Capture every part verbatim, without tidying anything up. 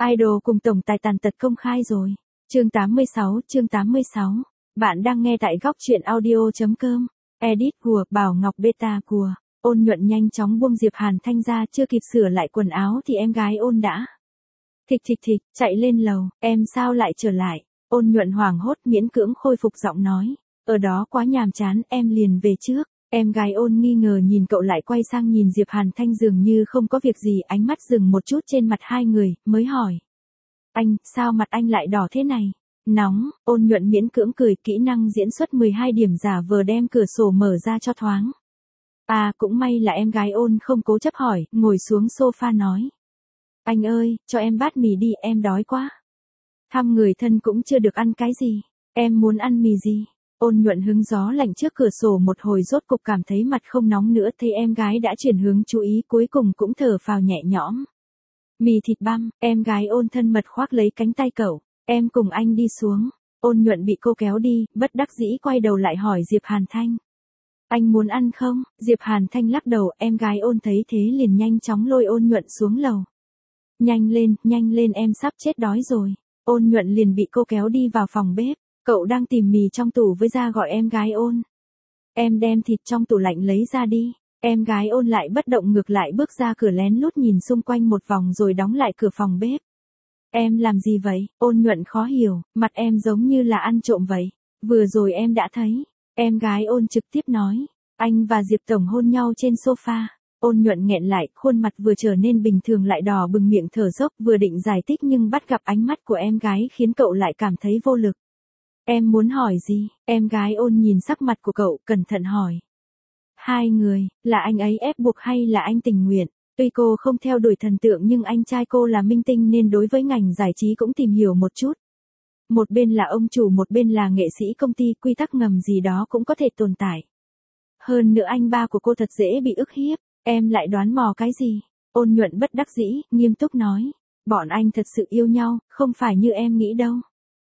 Idol cùng tổng tài tàn tật công khai rồi. Chương tám mươi sáu, chương tám mươi sáu. Bạn đang nghe tại góc truyện audio.com. Edit của Bảo Ngọc Beta của Ôn Nhuận nhanh chóng buông Diệp Hàn Thanh ra, chưa kịp sửa lại quần áo thì em gái Ôn đã thịch thịch thịch chạy lên lầu. Em sao lại trở lại? Ôn Nhuận hoảng hốt miễn cưỡng khôi phục giọng nói. Ở đó quá nhàm chán, em liền về trước. Em gái Ôn nghi ngờ nhìn cậu lại quay sang nhìn Diệp Hàn Thanh dường như không có việc gì, ánh mắt dừng một chút trên mặt hai người, mới hỏi. Anh, sao mặt anh lại đỏ thế này? Nóng. Ôn Nhuận miễn cưỡng cười, kỹ năng diễn xuất mười hai điểm, giả vờ đem cửa sổ mở ra cho thoáng. À, cũng may là em gái Ôn không cố chấp hỏi, ngồi xuống sofa nói. Anh ơi, cho em bát mì đi, em đói quá. Thăm người thân cũng chưa được ăn cái gì. Em muốn ăn mì gì? Ôn Nhuận hứng gió lạnh trước cửa sổ một hồi, rốt cục cảm thấy mặt không nóng nữa, thấy em gái đã chuyển hướng chú ý, cuối cùng cũng thở phào nhẹ nhõm. Mì thịt băm. Em gái Ôn thân mật khoác lấy cánh tay cậu. Em cùng anh đi xuống. Ôn Nhuận bị cô kéo đi, bất đắc dĩ quay đầu lại hỏi Diệp Hàn Thanh. Anh muốn ăn không? Diệp Hàn Thanh lắc đầu. Em gái Ôn thấy thế liền nhanh chóng lôi Ôn Nhuận xuống lầu. Nhanh lên, nhanh lên, em sắp chết đói rồi. Ôn Nhuận liền bị cô kéo đi vào phòng bếp. Cậu đang tìm mì trong tủ với ra gọi em gái Ôn. Em đem thịt trong tủ lạnh lấy ra đi. Em gái Ôn lại bất động, ngược lại bước ra cửa lén lút nhìn xung quanh một vòng rồi đóng lại cửa phòng bếp. Em làm gì vậy? Ôn Nhuận khó hiểu, mặt em giống như là ăn trộm vậy. Vừa rồi em đã thấy. Em gái Ôn trực tiếp nói. Anh và Diệp Tổng hôn nhau trên sofa. Ôn Nhuận nghẹn lại, khuôn mặt vừa trở nên bình thường lại đỏ bừng, miệng thở dốc, vừa định giải thích nhưng bắt gặp ánh mắt của em gái khiến cậu lại cảm thấy vô lực. Em muốn hỏi gì? Em gái Ôn nhìn sắc mặt của cậu, cẩn thận hỏi. Hai người, là anh ấy ép buộc hay là anh tình nguyện? Tuy cô không theo đuổi thần tượng nhưng anh trai cô là minh tinh nên đối với ngành giải trí cũng tìm hiểu một chút. Một bên là ông chủ, một bên là nghệ sĩ công ty, quy tắc ngầm gì đó cũng có thể tồn tại. Hơn nữa anh ba của cô thật dễ bị ức hiếp, em lại đoán mò cái gì? Ôn Nhuận bất đắc dĩ, nghiêm túc nói. Bọn anh thật sự yêu nhau, không phải như em nghĩ đâu.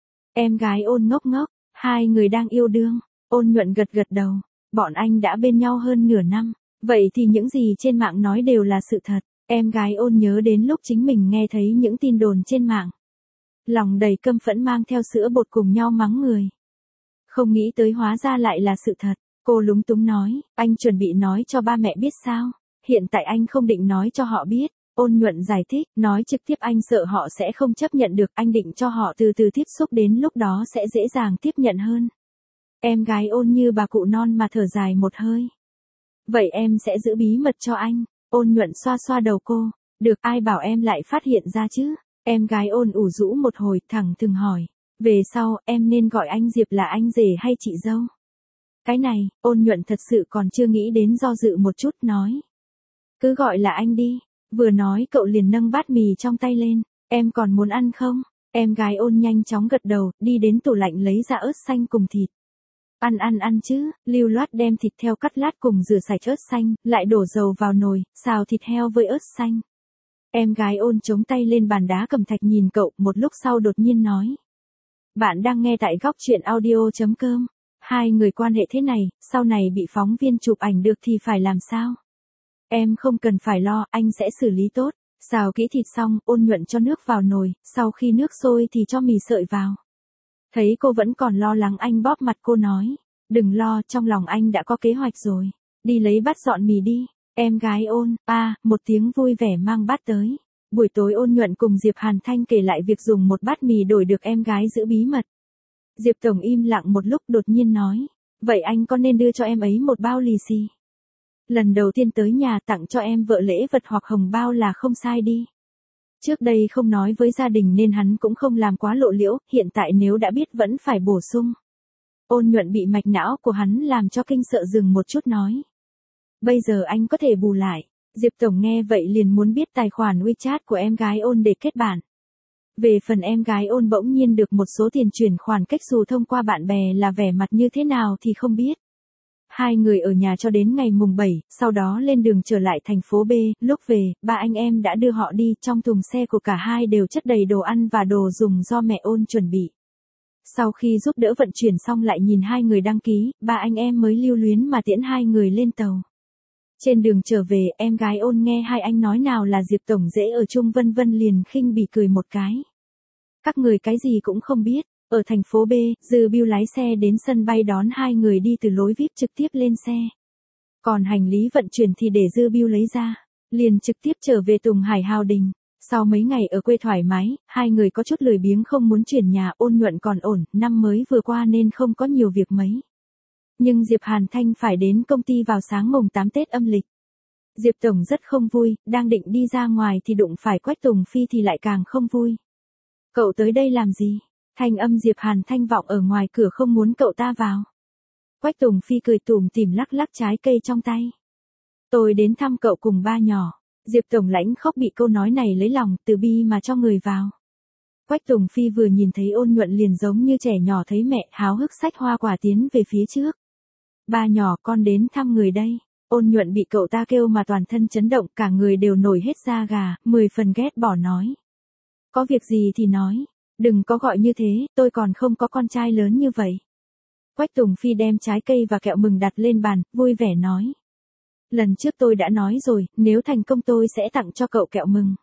Em gái Ôn ngốc ngốc, hai người đang yêu đương. Ôn Nhuận gật gật đầu. Bọn anh đã bên nhau hơn nửa năm. Vậy thì những gì trên mạng nói đều là sự thật. Em gái Ôn nhớ đến lúc chính mình nghe thấy những tin đồn trên mạng. Lòng đầy căm phẫn mang theo sữa bột cùng nhau mắng người. Không nghĩ tới hóa ra lại là sự thật. Cô lúng túng nói, anh chuẩn bị nói cho ba mẹ biết sao? Hiện tại anh không định nói cho họ biết. Ôn Nhuận giải thích, nói trực tiếp anh sợ họ sẽ không chấp nhận được, anh định cho họ từ từ tiếp xúc, đến lúc đó sẽ dễ dàng tiếp nhận hơn. Em gái Ôn như bà cụ non mà thở dài một hơi. Vậy em sẽ giữ bí mật cho anh. Ôn Nhuận xoa xoa đầu cô. Được, ai bảo em lại phát hiện ra chứ? Em gái Ôn ủ rũ một hồi, thẳng thừng hỏi. Về sau, em nên gọi anh Diệp là anh rể hay chị dâu? Cái này, Ôn Nhuận thật sự còn chưa nghĩ đến, do dự một chút, nói. Cứ gọi là anh đi. Vừa nói cậu liền nâng bát mì trong tay lên. Em còn muốn ăn không? Em gái Ôn nhanh chóng gật đầu, đi đến tủ lạnh lấy ra ớt xanh cùng thịt. Ăn ăn ăn chứ, lưu loát đem thịt heo cắt lát cùng rửa sạch ớt xanh, lại đổ dầu vào nồi, xào thịt heo với ớt xanh. Em gái Ôn chống tay lên bàn đá cẩm thạch nhìn cậu, một lúc sau đột nhiên nói. Bạn đang nghe tại góc truyện audio.com. Hai người quan hệ thế này, sau này bị phóng viên chụp ảnh được thì phải làm sao? Em không cần phải lo, anh sẽ xử lý tốt. Xào kỹ thịt xong, Ôn Nhuận cho nước vào nồi, sau khi nước sôi thì cho mì sợi vào. Thấy cô vẫn còn lo lắng, anh bóp mặt cô nói. Đừng lo, trong lòng anh đã có kế hoạch rồi. Đi lấy bát dọn mì đi. Em gái Ôn, a, một tiếng vui vẻ mang bát tới. Buổi tối Ôn Nhuận cùng Diệp Hàn Thanh kể lại việc dùng một bát mì đổi được em gái giữ bí mật. Diệp Tổng im lặng một lúc, đột nhiên nói. Vậy anh có nên đưa cho em ấy một bao lì xì? Lần đầu tiên tới nhà tặng cho em vợ lễ vật hoặc hồng bao là không sai đi. Trước đây không nói với gia đình nên hắn cũng không làm quá lộ liễu, hiện tại nếu đã biết vẫn phải bổ sung. Ôn Nhuận bị mạch não của hắn làm cho kinh sợ, dừng một chút nói. Bây giờ anh có thể bù lại. Diệp Tổng nghe vậy liền muốn biết tài khoản WeChat của em gái Ôn để kết bạn. Về phần em gái Ôn bỗng nhiên được một số tiền chuyển khoản cách dù thông qua bạn bè là vẻ mặt như thế nào thì không biết. Hai người ở nhà cho đến ngày mùng bảy, sau đó lên đường trở lại thành phố B, lúc về, ba anh em đã đưa họ đi, trong thùng xe của cả hai đều chất đầy đồ ăn và đồ dùng do mẹ Ôn chuẩn bị. Sau khi giúp đỡ vận chuyển xong lại nhìn hai người đăng ký, ba anh em mới lưu luyến mà tiễn hai người lên tàu. Trên đường trở về, em gái Ôn nghe hai anh nói nào là Diệp Tổng dễ ở chung vân vân liền khinh bỉ cười một cái. Các người cái gì cũng không biết. Ở thành phố B, Dư Bưu lái xe đến sân bay đón hai người đi từ lối vi ai pi trực tiếp lên xe. Còn hành lý vận chuyển thì để Dư Bưu lấy ra, liền trực tiếp trở về Tùng Hải Hào Đình. Sau mấy ngày ở quê thoải mái, hai người có chút lười biếng không muốn chuyển nhà. Ôn Nhuận còn ổn, năm mới vừa qua nên không có nhiều việc mấy. Nhưng Diệp Hàn Thanh phải đến công ty vào sáng mùng tám Tết âm lịch. Diệp Tổng rất không vui, đang định đi ra ngoài thì đụng phải Quách Tùng Phi thì lại càng không vui. Cậu tới đây làm gì? Thanh âm Diệp Hàn Thanh vọng ở ngoài cửa không muốn cậu ta vào. Quách Tùng Phi cười tủm tỉm lắc lắc trái cây trong tay. Tôi đến thăm cậu cùng ba nhỏ. Diệp Tổng lãnh khóc bị câu nói này lấy lòng, từ bi mà cho người vào. Quách Tùng Phi vừa nhìn thấy Ôn Nhuận liền giống như trẻ nhỏ thấy mẹ, háo hức xách hoa quả tiến về phía trước. Ba nhỏ, con đến thăm người đây. Ôn Nhuận bị cậu ta kêu mà toàn thân chấn động, cả người đều nổi hết da gà, mười phần ghét bỏ nói. Có việc gì thì nói, đừng có gọi như thế, tôi còn không có con trai lớn như vậy. Quách Tùng Phi đem trái cây và kẹo mừng đặt lên bàn, vui vẻ nói. Lần trước tôi đã nói rồi, nếu thành công tôi sẽ tặng cho cậu kẹo mừng.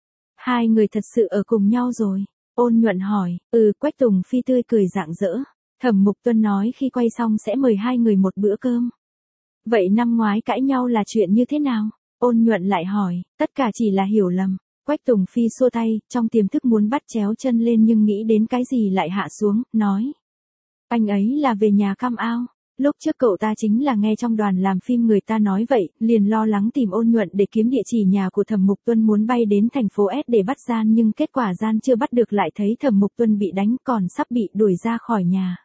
Hai người thật sự ở cùng nhau rồi. Ôn Nhuận hỏi, ừ, Quách Tùng Phi tươi cười rạng rỡ. Thẩm Mục Tuân nói khi quay xong sẽ mời hai người một bữa cơm. Vậy năm ngoái cãi nhau là chuyện như thế nào? Ôn Nhuận lại hỏi, tất cả chỉ là hiểu lầm. Quách Tùng Phi xua tay, trong tiềm thức muốn bắt chéo chân lên nhưng nghĩ đến cái gì lại hạ xuống, nói. Anh ấy là về nhà Cam Ao. Lúc trước cậu ta chính là nghe trong đoàn làm phim người ta nói vậy, liền lo lắng tìm Ôn Nhuận để kiếm địa chỉ nhà của Thẩm Mục Tuân muốn bay đến thành phố S để bắt gian nhưng kết quả gian chưa bắt được lại thấy Thẩm Mục Tuân bị đánh còn sắp bị đuổi ra khỏi nhà.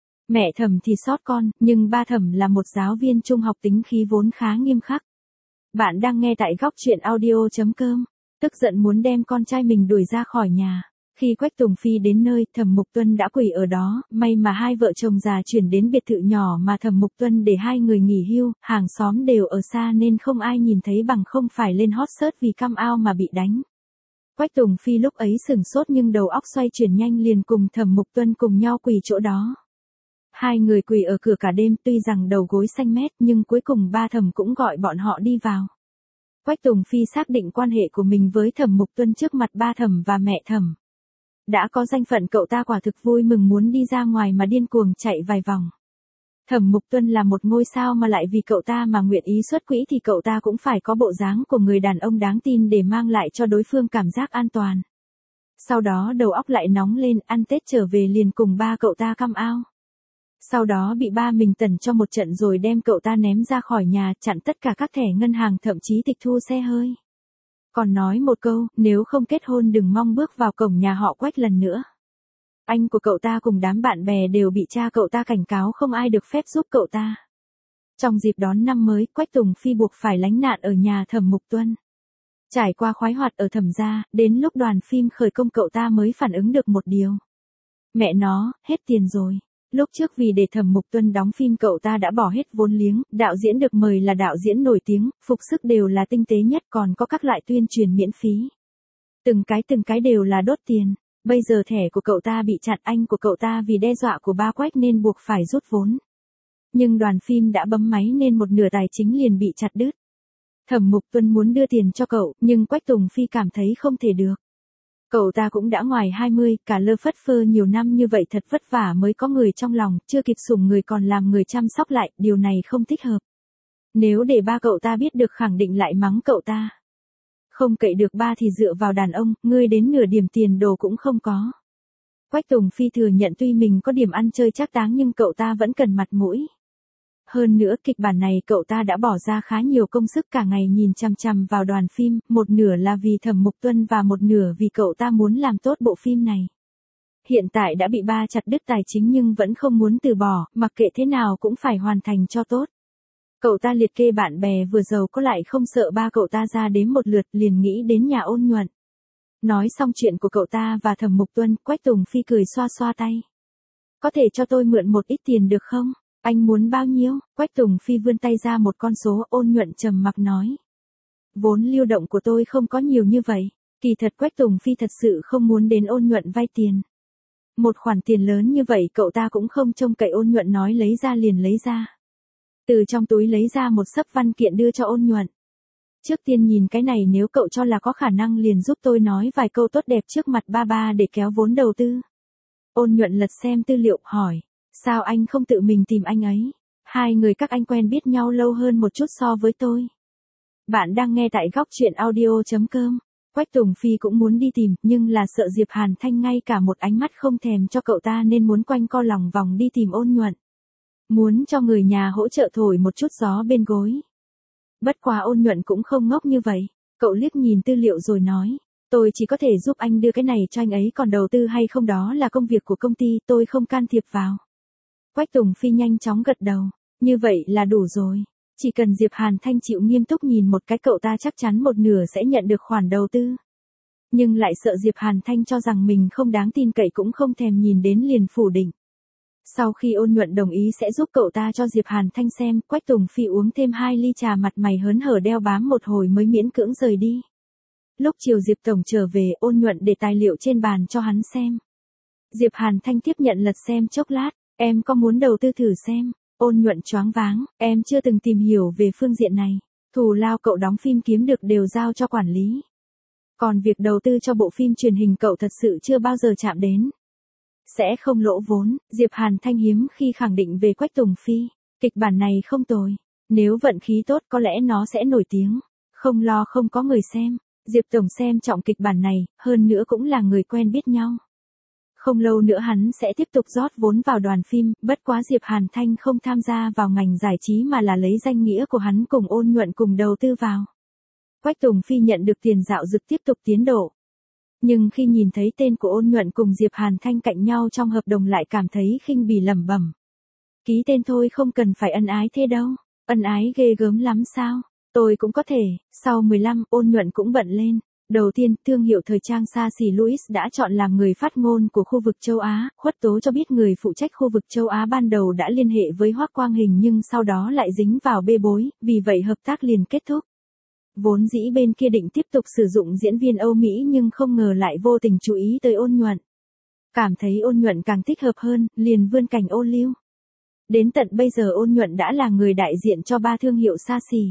Mẹ Thẩm thì sót con, nhưng ba Thẩm là một giáo viên trung học tính khí vốn khá nghiêm khắc. Bạn đang nghe tại góc truyện audio chấm com, tức giận muốn đem con trai mình đuổi ra khỏi nhà. Khi Quách Tùng Phi đến nơi, Thẩm Mục Tuân đã quỳ ở đó, may mà hai vợ chồng già chuyển đến biệt thự nhỏ mà Thẩm Mục Tuân để hai người nghỉ hưu, hàng xóm đều ở xa nên không ai nhìn thấy bằng không phải lên hot search vì Cam Ao mà bị đánh. Quách Tùng Phi lúc ấy sửng sốt nhưng đầu óc xoay chuyển nhanh liền cùng Thẩm Mục Tuân cùng nhau quỳ chỗ đó. Hai người quỳ ở cửa cả đêm tuy rằng đầu gối xanh mét nhưng cuối cùng ba Thẩm cũng gọi bọn họ đi vào. Quách Tùng Phi xác định quan hệ của mình với Thẩm Mục Tuân trước mặt ba Thẩm và mẹ Thẩm. Đã có danh phận cậu ta quả thực vui mừng muốn đi ra ngoài mà điên cuồng chạy vài vòng. Thẩm Mục Tuân là một ngôi sao mà lại vì cậu ta mà nguyện ý xuất quỹ thì cậu ta cũng phải có bộ dáng của người đàn ông đáng tin để mang lại cho đối phương cảm giác an toàn. Sau đó đầu óc lại nóng lên, ăn Tết trở về liền cùng ba cậu ta Cam Ao. Sau đó bị ba mình tẩn cho một trận rồi đem cậu ta ném ra khỏi nhà, chặn tất cả các thẻ ngân hàng thậm chí tịch thu xe hơi. Còn nói một câu, nếu không kết hôn đừng mong bước vào cổng nhà họ Quách lần nữa. Anh của cậu ta cùng đám bạn bè đều bị cha cậu ta cảnh cáo không ai được phép giúp cậu ta. Trong dịp đón năm mới, Quách Tùng Phi buộc phải lánh nạn ở nhà Thẩm Mục Tuân. Trải qua khoái hoạt ở Thẩm gia, đến lúc đoàn phim khởi công cậu ta mới phản ứng được một điều. Mẹ nó, hết tiền rồi. Lúc trước vì để Thẩm Mục Tuân đóng phim cậu ta đã bỏ hết vốn liếng, đạo diễn được mời là đạo diễn nổi tiếng, phục sức đều là tinh tế nhất còn có các loại tuyên truyền miễn phí. Từng cái từng cái đều là đốt tiền, bây giờ thẻ của cậu ta bị chặn anh của cậu ta vì đe dọa của ba Quách nên buộc phải rút vốn. Nhưng đoàn phim đã bấm máy nên một nửa tài chính liền bị chặt đứt. Thẩm Mục Tuân muốn đưa tiền cho cậu, nhưng Quách Tùng Phi cảm thấy không thể được. Cậu ta cũng đã ngoài hai mươi, cả lơ phất phơ nhiều năm như vậy thật vất vả mới có người trong lòng, chưa kịp sủng người còn làm người chăm sóc lại, điều này không thích hợp. Nếu để ba cậu ta biết được khẳng định lại mắng cậu ta. Không cậy được ba thì dựa vào đàn ông, ngươi đến nửa điểm tiền đồ cũng không có. Quách Tùng Phi thừa nhận tuy mình có điểm ăn chơi trác táng nhưng cậu ta vẫn cần mặt mũi. Hơn nữa kịch bản này cậu ta đã bỏ ra khá nhiều công sức cả ngày nhìn chằm chằm vào đoàn phim, một nửa là vì Thẩm Mục Tuân và một nửa vì cậu ta muốn làm tốt bộ phim này. Hiện tại đã bị ba chặt đứt tài chính nhưng vẫn không muốn từ bỏ, mặc kệ thế nào cũng phải hoàn thành cho tốt. Cậu ta liệt kê bạn bè vừa giàu có lại không sợ ba cậu ta ra đếm một lượt liền nghĩ đến nhà Ôn Nhuận. Nói xong chuyện của cậu ta và Thẩm Mục Tuân, Quách Tùng Phi cười xoa xoa tay. Có thể cho tôi mượn một ít tiền được không? Anh muốn bao nhiêu? Quách Tùng Phi vươn tay ra một con số. Ôn Nhuận trầm mặc nói. Vốn lưu động của tôi không có nhiều như vậy. Kỳ thật Quách Tùng Phi thật sự không muốn đến Ôn Nhuận vay tiền. Một khoản tiền lớn như vậy cậu ta cũng không trông cậy Ôn Nhuận nói lấy ra liền lấy ra. Từ trong túi lấy ra một xấp văn kiện đưa cho Ôn Nhuận. Trước tiên nhìn cái này, nếu cậu cho là có khả năng liền giúp tôi nói vài câu tốt đẹp trước mặt ba ba để kéo vốn đầu tư. Ôn Nhuận lật xem tư liệu, hỏi. Sao anh không tự mình tìm anh ấy? Hai người các anh quen biết nhau lâu hơn một chút so với tôi. Bạn đang nghe tại góc chuyện audio chấm com. Quách Tùng Phi cũng muốn đi tìm, nhưng là sợ Diệp Hàn Thanh ngay cả một ánh mắt không thèm cho cậu ta nên muốn quanh co lòng vòng đi tìm Ôn Nhuận. Muốn cho người nhà hỗ trợ thổi một chút gió bên gối. Bất quá Ôn Nhuận cũng không ngốc như vậy, cậu liếc nhìn tư liệu rồi nói. Tôi chỉ có thể giúp anh đưa cái này cho anh ấy, còn đầu tư hay không đó là công việc của công ty, tôi không can thiệp vào. Quách Tùng Phi nhanh chóng gật đầu. Như vậy là đủ rồi. Chỉ cần Diệp Hàn Thanh chịu nghiêm túc nhìn một cái, cậu ta chắc chắn một nửa sẽ nhận được khoản đầu tư. Nhưng lại sợ Diệp Hàn Thanh cho rằng mình không đáng tin cậy cũng không thèm nhìn đến liền phủ định. Sau khi Ôn Nhuận đồng ý sẽ giúp cậu ta cho Diệp Hàn Thanh xem, Quách Tùng Phi uống thêm hai ly trà, mặt mày hớn hở đeo bám một hồi mới miễn cưỡng rời đi. Lúc chiều Diệp Tổng trở về, Ôn Nhuận để tài liệu trên bàn cho hắn xem. Diệp Hàn Thanh tiếp nhận lật xem chốc lát. Em có muốn đầu tư thử xem? Ôn Nhuận choáng váng, em chưa từng tìm hiểu về phương diện này. Thù lao cậu đóng phim kiếm được đều giao cho quản lý. Còn việc đầu tư cho bộ phim truyền hình cậu thật sự chưa bao giờ chạm đến. Sẽ không lỗ vốn. Diệp Hàn Thanh hiếm khi khẳng định về Quách Tùng Phi. Kịch bản này không tồi. Nếu vận khí tốt có lẽ nó sẽ nổi tiếng. Không lo không có người xem. Diệp Tổng xem trọng kịch bản này, hơn nữa cũng là người quen biết nhau. Không lâu nữa hắn sẽ tiếp tục rót vốn vào đoàn phim, bất quá Diệp Hàn Thanh không tham gia vào ngành giải trí mà là lấy danh nghĩa của hắn cùng Ôn Nhuận cùng đầu tư vào. Quách Tùng Phi nhận được tiền dạo dực tiếp tục tiến độ. Nhưng khi nhìn thấy tên của Ôn Nhuận cùng Diệp Hàn Thanh cạnh nhau trong hợp đồng lại cảm thấy khinh bỉ lẩm bẩm. Ký tên thôi, không cần phải ân ái thế đâu. Ân ái ghê gớm lắm sao? Tôi cũng có thể. Sau mười lăm, Ôn Nhuận cũng bận lên. Đầu tiên, thương hiệu thời trang xa xỉ Louis đã chọn làm người phát ngôn của khu vực châu Á. Khuất Tố cho biết người phụ trách khu vực châu Á ban đầu đã liên hệ với Hoắc Quang Hình nhưng sau đó lại dính vào bê bối, vì vậy hợp tác liền kết thúc. Vốn dĩ bên kia định tiếp tục sử dụng diễn viên Âu Mỹ nhưng không ngờ lại vô tình chú ý tới Ôn Nhuận. Cảm thấy Ôn Nhuận càng thích hợp hơn, liền vươn cảnh ô liu. Đến tận bây giờ Ôn Nhuận đã là người đại diện cho ba thương hiệu xa xỉ.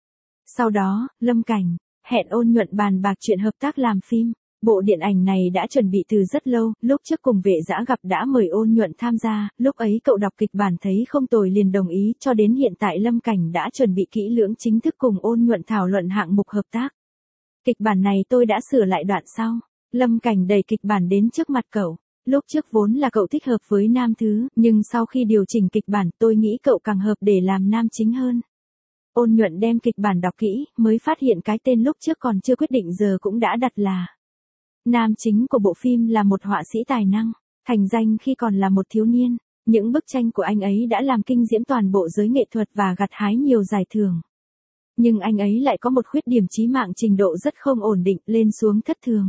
Sau đó, Lâm Cảnh hẹn Ôn Nhuận bàn bạc chuyện hợp tác làm phim. Bộ điện ảnh này đã chuẩn bị từ rất lâu, lúc trước cùng Vệ Dã gặp đã mời Ôn Nhuận tham gia, lúc ấy cậu đọc kịch bản thấy không tồi liền đồng ý, cho đến hiện tại Lâm Cảnh đã chuẩn bị kỹ lưỡng chính thức cùng Ôn Nhuận thảo luận hạng mục hợp tác. Kịch bản này tôi đã sửa lại đoạn sau. Lâm Cảnh đẩy kịch bản đến trước mặt cậu. Lúc trước vốn là cậu thích hợp với nam thứ, nhưng sau khi điều chỉnh kịch bản tôi nghĩ cậu càng hợp để làm nam chính hơn. Ôn Nhuận đem kịch bản đọc kỹ, mới phát hiện cái tên lúc trước còn chưa quyết định giờ cũng đã đặt là. Nam chính của bộ phim là một họa sĩ tài năng, thành danh khi còn là một thiếu niên. Những bức tranh của anh ấy đã làm kinh diễm toàn bộ giới nghệ thuật và gặt hái nhiều giải thưởng. Nhưng anh ấy lại có một khuyết điểm chí mạng, trình độ rất không ổn định, lên xuống thất thường.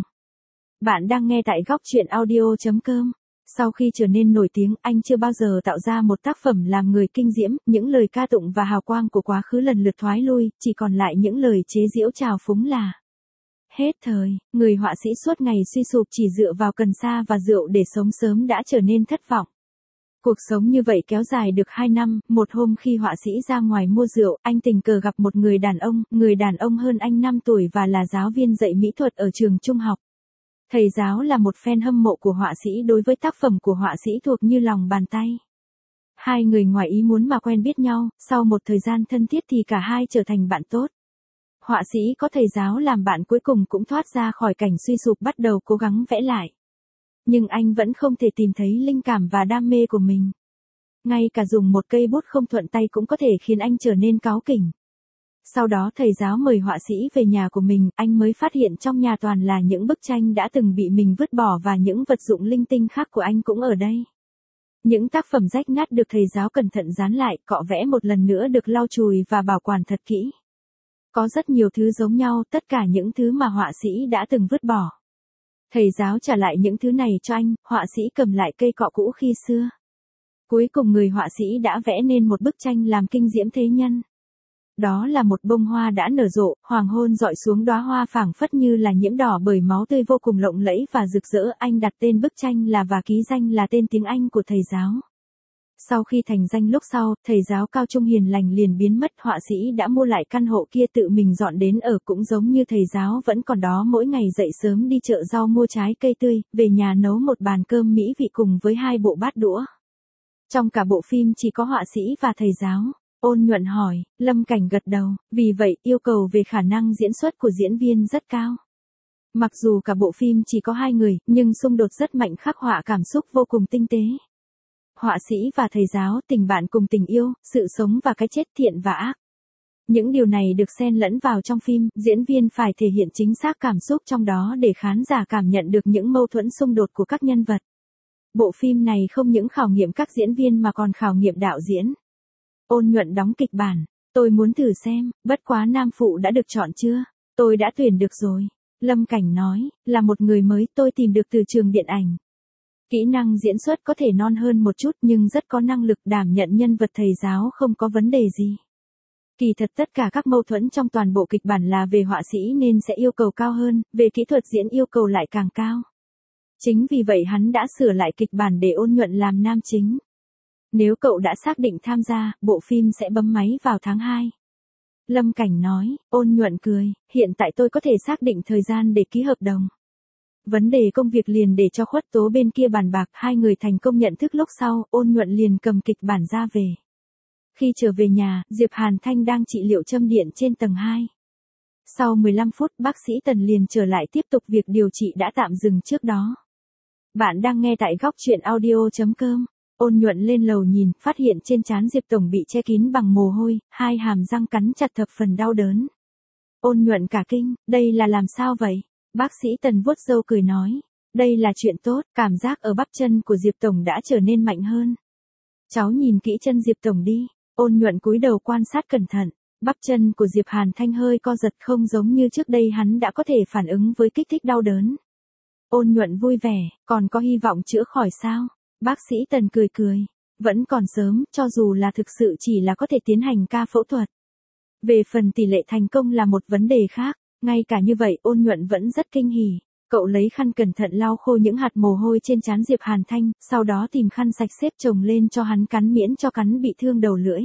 Bạn đang nghe tại góc chuyện audio chấm com. Sau khi trở nên nổi tiếng, anh chưa bao giờ tạo ra một tác phẩm làm người kinh diễm, những lời ca tụng và hào quang của quá khứ lần lượt thoái lui, chỉ còn lại những lời chế giễu trào phúng là hết thời. Người họa sĩ suốt ngày suy sụp chỉ dựa vào cần sa và rượu để sống sớm đã trở nên thất vọng. Cuộc sống như vậy kéo dài được hai năm, một hôm khi họa sĩ ra ngoài mua rượu, anh tình cờ gặp một người đàn ông, người đàn ông hơn anh năm tuổi và là giáo viên dạy mỹ thuật ở trường trung học. Thầy giáo là một fan hâm mộ của họa sĩ, đối với tác phẩm của họa sĩ thuộc như lòng bàn tay. Hai người ngoài ý muốn mà quen biết nhau, sau một thời gian thân thiết thì cả hai trở thành bạn tốt. Họa sĩ có thầy giáo làm bạn cuối cùng cũng thoát ra khỏi cảnh suy sụp, bắt đầu cố gắng vẽ lại. Nhưng anh vẫn không thể tìm thấy linh cảm và đam mê của mình. Ngay cả dùng một cây bút không thuận tay cũng có thể khiến anh trở nên cáu kỉnh. Sau đó thầy giáo mời họa sĩ về nhà của mình, anh mới phát hiện trong nhà toàn là những bức tranh đã từng bị mình vứt bỏ và những vật dụng linh tinh khác của anh cũng ở đây. Những tác phẩm rách nát được thầy giáo cẩn thận dán lại, cọ vẽ một lần nữa được lau chùi và bảo quản thật kỹ. Có rất nhiều thứ giống nhau, tất cả những thứ mà họa sĩ đã từng vứt bỏ. Thầy giáo trả lại những thứ này cho anh, họa sĩ cầm lại cây cọ cũ khi xưa. Cuối cùng người họa sĩ đã vẽ nên một bức tranh làm kinh diễm thế nhân. Đó là một bông hoa đã nở rộ, hoàng hôn dọi xuống đóa hoa phảng phất như là nhiễm đỏ bởi máu tươi, vô cùng lộng lẫy và rực rỡ. Anh đặt tên bức tranh là và ký danh là tên tiếng Anh của thầy giáo. Sau khi thành danh lúc sau, thầy giáo cao trung hiền lành liền biến mất, họa sĩ đã mua lại căn hộ kia tự mình dọn đến ở, cũng giống như thầy giáo vẫn còn đó, mỗi ngày dậy sớm đi chợ rau mua trái cây tươi, về nhà nấu một bàn cơm mỹ vị cùng với hai bộ bát đũa. Trong cả bộ phim chỉ có họa sĩ và thầy giáo. Ôn Nhuận hỏi, Lâm Cảnh gật đầu, vì vậy yêu cầu về khả năng diễn xuất của diễn viên rất cao. Mặc dù cả bộ phim chỉ có hai người, nhưng xung đột rất mạnh, khắc họa cảm xúc vô cùng tinh tế. Họa sĩ và thầy giáo, tình bạn cùng tình yêu, sự sống và cái chết, thiện và ác. Những điều này được xen lẫn vào trong phim, diễn viên phải thể hiện chính xác cảm xúc trong đó để khán giả cảm nhận được những mâu thuẫn xung đột của các nhân vật. Bộ phim này không những khảo nghiệm các diễn viên mà còn khảo nghiệm đạo diễn. Ôn Nhuận đóng kịch bản, tôi muốn thử xem, bất quá nam phụ đã được chọn chưa? Tôi đã tuyển được rồi. Lâm Cảnh nói, là một người mới tôi tìm được từ trường điện ảnh. Kỹ năng diễn xuất có thể non hơn một chút nhưng rất có năng lực đảm nhận nhân vật thầy giáo, không có vấn đề gì. Kỳ thật tất cả các mâu thuẫn trong toàn bộ kịch bản là về họa sĩ nên sẽ yêu cầu cao hơn, về kỹ thuật diễn yêu cầu lại càng cao. Chính vì vậy hắn đã sửa lại kịch bản để Ôn Nhuận làm nam chính. Nếu cậu đã xác định tham gia, bộ phim sẽ bấm máy vào tháng hai. Lâm Cảnh nói. Ôn Nhuận cười, hiện tại tôi có thể xác định thời gian để ký hợp đồng. Vấn đề công việc liền để cho Khuất Tố bên kia bàn bạc, hai người thành công nhận thức lúc sau, Ôn Nhuận liền cầm kịch bản ra về. Khi trở về nhà, Diệp Hàn Thanh đang trị liệu châm điện trên tầng hai. Sau mười lăm phút, bác sĩ Tần liền trở lại tiếp tục việc điều trị đã tạm dừng trước đó. Bạn đang nghe tại góc truyện audio chấm com. Ôn Nhuận lên lầu nhìn, phát hiện trên trán Diệp Tổng bị che kín bằng mồ hôi, hai hàm răng cắn chặt thập phần đau đớn. Ôn Nhuận cả kinh, đây là làm sao vậy? Bác sĩ Tần vuốt râu cười nói, đây là chuyện tốt, cảm giác ở bắp chân của Diệp Tổng đã trở nên mạnh hơn. Cháu nhìn kỹ chân Diệp Tổng đi. Ôn Nhuận cúi đầu quan sát cẩn thận, bắp chân của Diệp Hàn Thanh hơi co giật, không giống như trước đây hắn đã có thể phản ứng với kích thích đau đớn. Ôn Nhuận vui vẻ, còn có hy vọng chữa khỏi sao? Bác sĩ Tần cười cười, vẫn còn sớm, cho dù là thực sự chỉ là có thể tiến hành ca phẫu thuật. Về phần tỷ lệ thành công là một vấn đề khác, ngay cả như vậy Ôn Nhuận vẫn rất kinh hỉ. Cậu lấy khăn cẩn thận lau khô những hạt mồ hôi trên trán Diệp Hàn Thanh, sau đó tìm khăn sạch xếp chồng lên cho hắn cắn miễn cho cắn bị thương đầu lưỡi.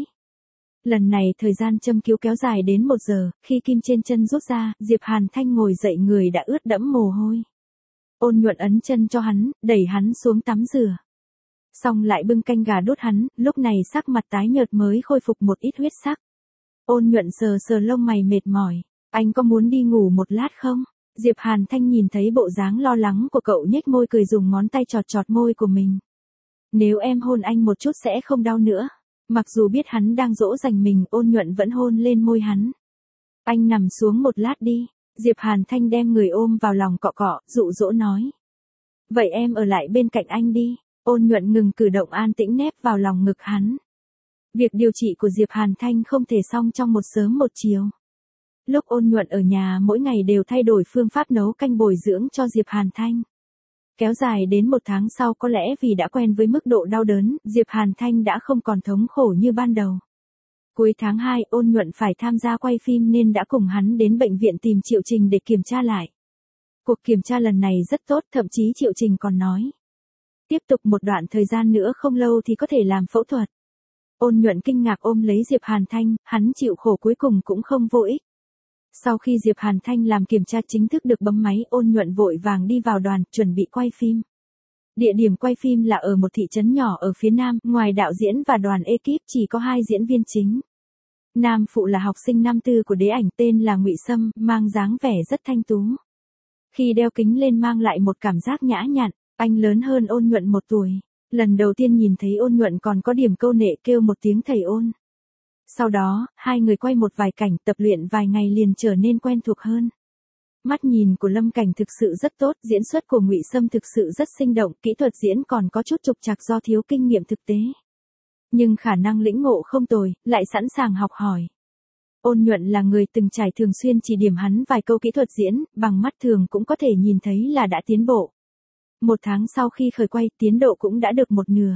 Lần này thời gian châm cứu kéo dài đến một giờ, khi kim trên chân rút ra, Diệp Hàn Thanh ngồi dậy, người đã ướt đẫm mồ hôi. Ôn Nhuận ấn chân cho hắn, đẩy hắn xuống tắm rửa. Xong lại bưng canh gà đút hắn, lúc này sắc mặt tái nhợt mới khôi phục một ít huyết sắc. Ôn Nhuận sờ sờ lông mày mệt mỏi, anh có muốn đi ngủ một lát không? Diệp Hàn Thanh nhìn thấy bộ dáng lo lắng của cậu nhếch môi cười, dùng ngón tay chọt chọt môi của mình. Nếu em hôn anh một chút sẽ không đau nữa. Mặc dù biết hắn đang dỗ dành mình, Ôn Nhuận vẫn hôn lên môi hắn. Anh nằm xuống một lát đi. Diệp Hàn Thanh đem người ôm vào lòng cọ cọ, dụ dỗ nói. Vậy em ở lại bên cạnh anh đi. Ôn Nhuận ngừng cử động, an tĩnh nép vào lòng ngực hắn. Việc điều trị của Diệp Hàn Thanh không thể xong trong một sớm một chiều. Lúc Ôn Nhuận ở nhà mỗi ngày đều thay đổi phương pháp nấu canh bồi dưỡng cho Diệp Hàn Thanh. Kéo dài đến một tháng sau, có lẽ vì đã quen với mức độ đau đớn, Diệp Hàn Thanh đã không còn thống khổ như ban đầu. Cuối tháng hai, Ôn Nhuận phải tham gia quay phim nên đã cùng hắn đến bệnh viện tìm Triệu Trình để kiểm tra lại. Cuộc kiểm tra lần này rất tốt, thậm chí Triệu Trình còn nói. Tiếp tục một đoạn thời gian nữa không lâu thì có thể làm phẫu thuật. Ôn Nhuận kinh ngạc ôm lấy Diệp Hàn Thanh, hắn chịu khổ cuối cùng cũng không vô ích. Sau khi Diệp Hàn Thanh làm kiểm tra chính thức được bấm máy, Ôn Nhuận vội vàng đi vào đoàn, chuẩn bị quay phim. Địa điểm quay phim là ở một thị trấn nhỏ ở phía nam, ngoài đạo diễn và đoàn ekip chỉ có hai diễn viên chính. Nam phụ là học sinh năm tư của đế ảnh tên là Ngụy Sâm, mang dáng vẻ rất thanh tú. Khi đeo kính lên mang lại một cảm giác nhã nhặn, anh lớn hơn Ôn Nhuận một tuổi. Lần đầu tiên nhìn thấy Ôn Nhuận còn có điểm câu nệ, kêu một tiếng thầy Ôn. Sau đó, hai người quay một vài cảnh, tập luyện vài ngày liền trở nên quen thuộc hơn. Mắt nhìn của Lâm Cảnh thực sự rất tốt, diễn xuất của Ngụy Sâm thực sự rất sinh động, kỹ thuật diễn còn có chút trục trặc do thiếu kinh nghiệm thực tế. Nhưng khả năng lĩnh ngộ không tồi, lại sẵn sàng học hỏi. Ôn Nhuận là người từng trải, thường xuyên chỉ điểm hắn vài câu kỹ thuật diễn, bằng mắt thường cũng có thể nhìn thấy là đã tiến bộ. Một tháng sau khi khởi quay, tiến độ cũng đã được một nửa.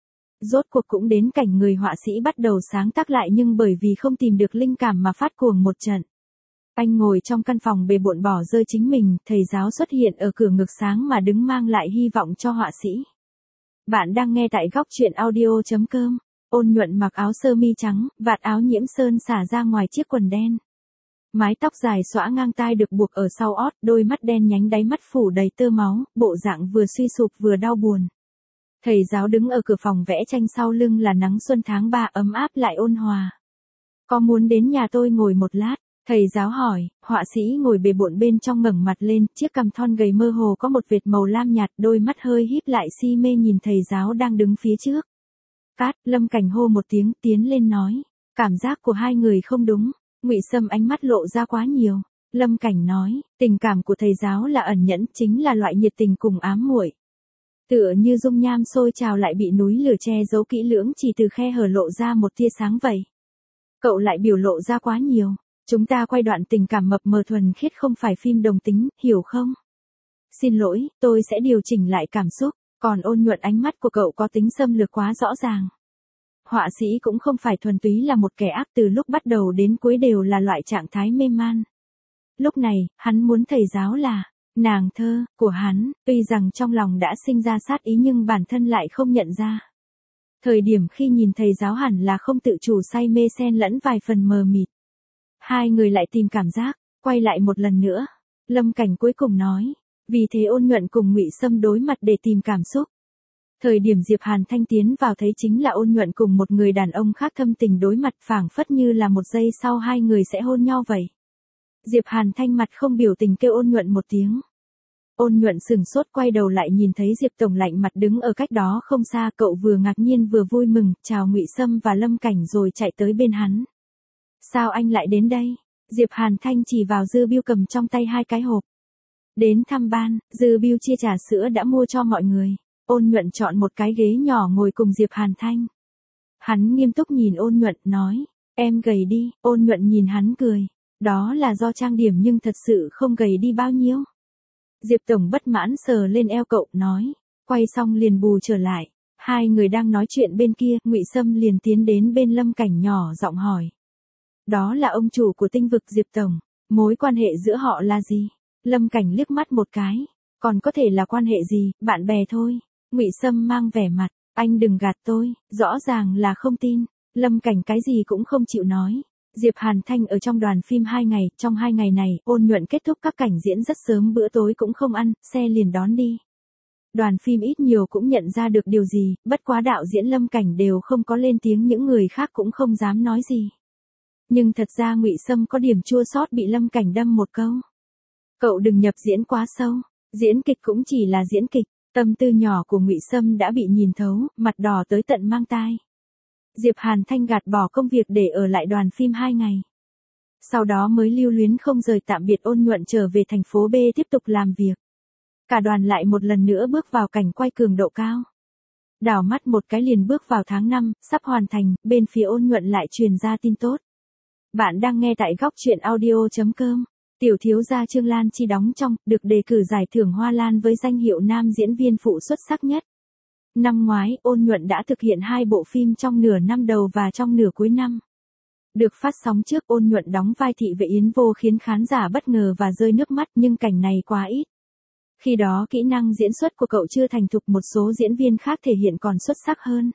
Rốt cuộc cũng đến cảnh người họa sĩ bắt đầu sáng tác lại, nhưng bởi vì không tìm được linh cảm mà phát cuồng một trận. Anh ngồi trong căn phòng bề bộn bỏ rơi chính mình, thầy giáo xuất hiện ở cửa ngực sáng mà đứng mang lại hy vọng cho họa sĩ. Bạn đang nghe tại góc chuyện audio chấm com. Ôn Nhuận mặc áo sơ mi trắng, vạt áo nhiễm sơn xả ra ngoài chiếc quần đen. Mái tóc dài xõa ngang tai được buộc ở sau ót, đôi mắt đen nhánh đáy mắt phủ đầy tơ máu, bộ dạng vừa suy sụp vừa đau buồn. Thầy giáo đứng ở cửa phòng vẽ tranh, sau lưng là nắng xuân tháng ba ấm áp lại ôn hòa. Có muốn đến nhà tôi ngồi một lát? Thầy giáo hỏi. Họa sĩ ngồi bề bộn bên trong ngẩng mặt lên, chiếc cằm thon gầy mơ hồ có một vệt màu lam nhạt, đôi mắt hơi híp lại si mê nhìn thầy giáo đang đứng phía trước. Cát, Lâm Cảnh hô một tiếng, tiến lên nói. Cảm giác của hai người không đúng. Ngụy Sâm ánh mắt lộ ra quá nhiều. Lâm Cảnh nói, tình cảm của thầy giáo là ẩn nhẫn, chính là loại nhiệt tình cùng ám muội. Tựa như dung nham sôi trào lại bị núi lửa che giấu kỹ lưỡng, chỉ từ khe hở lộ ra một tia sáng vậy. Cậu lại biểu lộ ra quá nhiều. Chúng ta quay đoạn tình cảm mập mờ thuần khiết, không phải phim đồng tính, hiểu không? Xin lỗi, tôi sẽ điều chỉnh lại cảm xúc. Còn Ôn Nhuận, ánh mắt của cậu có tính xâm lược quá rõ ràng. Họa sĩ cũng không phải thuần túy là một kẻ ác, từ lúc bắt đầu đến cuối đều là loại trạng thái mê man. Lúc này, hắn muốn thầy giáo là nàng thơ của hắn, tuy rằng trong lòng đã sinh ra sát ý nhưng bản thân lại không nhận ra. Thời điểm khi nhìn thầy giáo hẳn là không tự chủ say mê xen lẫn vài phần mờ mịt. Hai người lại tìm cảm giác, quay lại một lần nữa. Lâm Cảnh cuối cùng nói, vì thế Ôn Nhuận cùng Ngụy Sâm đối mặt để tìm cảm xúc. Thời điểm Diệp Hàn Thanh tiến vào thấy chính là Ôn Nhuận cùng một người đàn ông khác thâm tình đối mặt, phảng phất như là một giây sau hai người sẽ hôn nhau vậy. Diệp Hàn Thanh mặt không biểu tình kêu Ôn Nhuận một tiếng. Ôn Nhuận sừng sốt quay đầu lại nhìn thấy Diệp Tổng lạnh mặt đứng ở cách đó không xa, cậu vừa ngạc nhiên vừa vui mừng, chào Ngụy Sâm và Lâm Cảnh rồi chạy tới bên hắn. Sao anh lại đến đây? Diệp Hàn Thanh chỉ vào Dư Biêu cầm trong tay hai cái hộp. Đến thăm ban, Dư Biêu chia trà sữa đã mua cho mọi người. Ôn Nhuận chọn một cái ghế nhỏ ngồi cùng Diệp Hàn Thanh. Hắn nghiêm túc nhìn Ôn Nhuận, nói, em gầy đi. Ôn Nhuận nhìn hắn cười. Đó là do trang điểm nhưng thật sự không gầy đi bao nhiêu. Diệp Tổng bất mãn sờ lên eo cậu, nói, quay xong liền bù trở lại. Hai người đang nói chuyện bên kia, Ngụy Sâm liền tiến đến bên Lâm Cảnh nhỏ giọng hỏi. Đó là ông chủ của Tinh Vực Diệp Tổng, mối quan hệ giữa họ là gì? Lâm Cảnh liếc mắt một cái, còn có thể là quan hệ gì, bạn bè thôi. Ngụy Sâm mang vẻ mặt, anh đừng gạt tôi, rõ ràng là không tin. Lâm Cảnh cái gì cũng không chịu nói. Diệp Hàn Thanh ở trong đoàn phim hai ngày, trong hai ngày này, Ôn Nhuận kết thúc các cảnh diễn rất sớm, bữa tối cũng không ăn, xe liền đón đi. Đoàn phim ít nhiều cũng nhận ra được điều gì, bất quá đạo diễn Lâm Cảnh đều không có lên tiếng, những người khác cũng không dám nói gì. Nhưng thật ra Ngụy Sâm có điểm chua xót bị Lâm Cảnh đâm một câu. Cậu đừng nhập diễn quá sâu, diễn kịch cũng chỉ là diễn kịch. Tâm tư nhỏ của Ngụy Sâm đã bị nhìn thấu, mặt đỏ tới tận mang tai. Diệp Hàn Thanh gạt bỏ công việc để ở lại đoàn phim hai ngày. Sau đó mới lưu luyến không rời tạm biệt Ôn Nhuận trở về thành phố B tiếp tục làm việc. Cả đoàn lại một lần nữa bước vào cảnh quay cường độ cao. Đảo mắt một cái liền bước vào tháng năm, sắp hoàn thành, bên phía Ôn Nhuận lại truyền ra tin tốt. Bạn đang nghe tại góc chuyện audio chấm com. Tiểu thiếu gia Trương Lan Chi đóng trong, được đề cử giải thưởng Hoa Lan với danh hiệu nam diễn viên phụ xuất sắc nhất. Năm ngoái, Ôn Nhuận đã thực hiện hai bộ phim trong nửa năm đầu và trong nửa cuối năm. Được phát sóng trước, Ôn Nhuận đóng vai thị vệ Yến Vô khiến khán giả bất ngờ và rơi nước mắt, nhưng cảnh này quá ít. Khi đó kỹ năng diễn xuất của cậu chưa thành thục, một số diễn viên khác thể hiện còn xuất sắc hơn.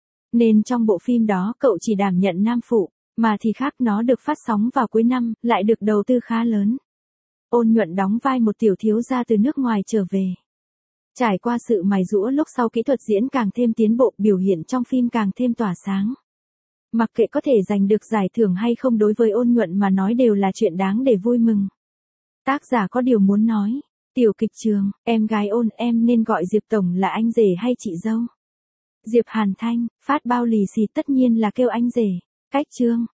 Nên trong bộ phim đó cậu chỉ đảm nhận nam phụ. Mà thì khác, nó được phát sóng vào cuối năm, lại được đầu tư khá lớn. Ôn Nhuận đóng vai một tiểu thiếu gia từ nước ngoài trở về. Trải qua sự mài giũa, lúc sau kỹ thuật diễn càng thêm tiến bộ, biểu hiện trong phim càng thêm tỏa sáng. Mặc kệ có thể giành được giải thưởng hay không, đối với Ôn Nhuận mà nói đều là chuyện đáng để vui mừng. Tác giả có điều muốn nói. Tiểu kịch trường, em gái Ôn, em nên gọi Diệp Tổng là anh rể hay chị dâu? Diệp Hàn Thanh, phát bao lì xì tất nhiên là kêu anh rể. Cách chương.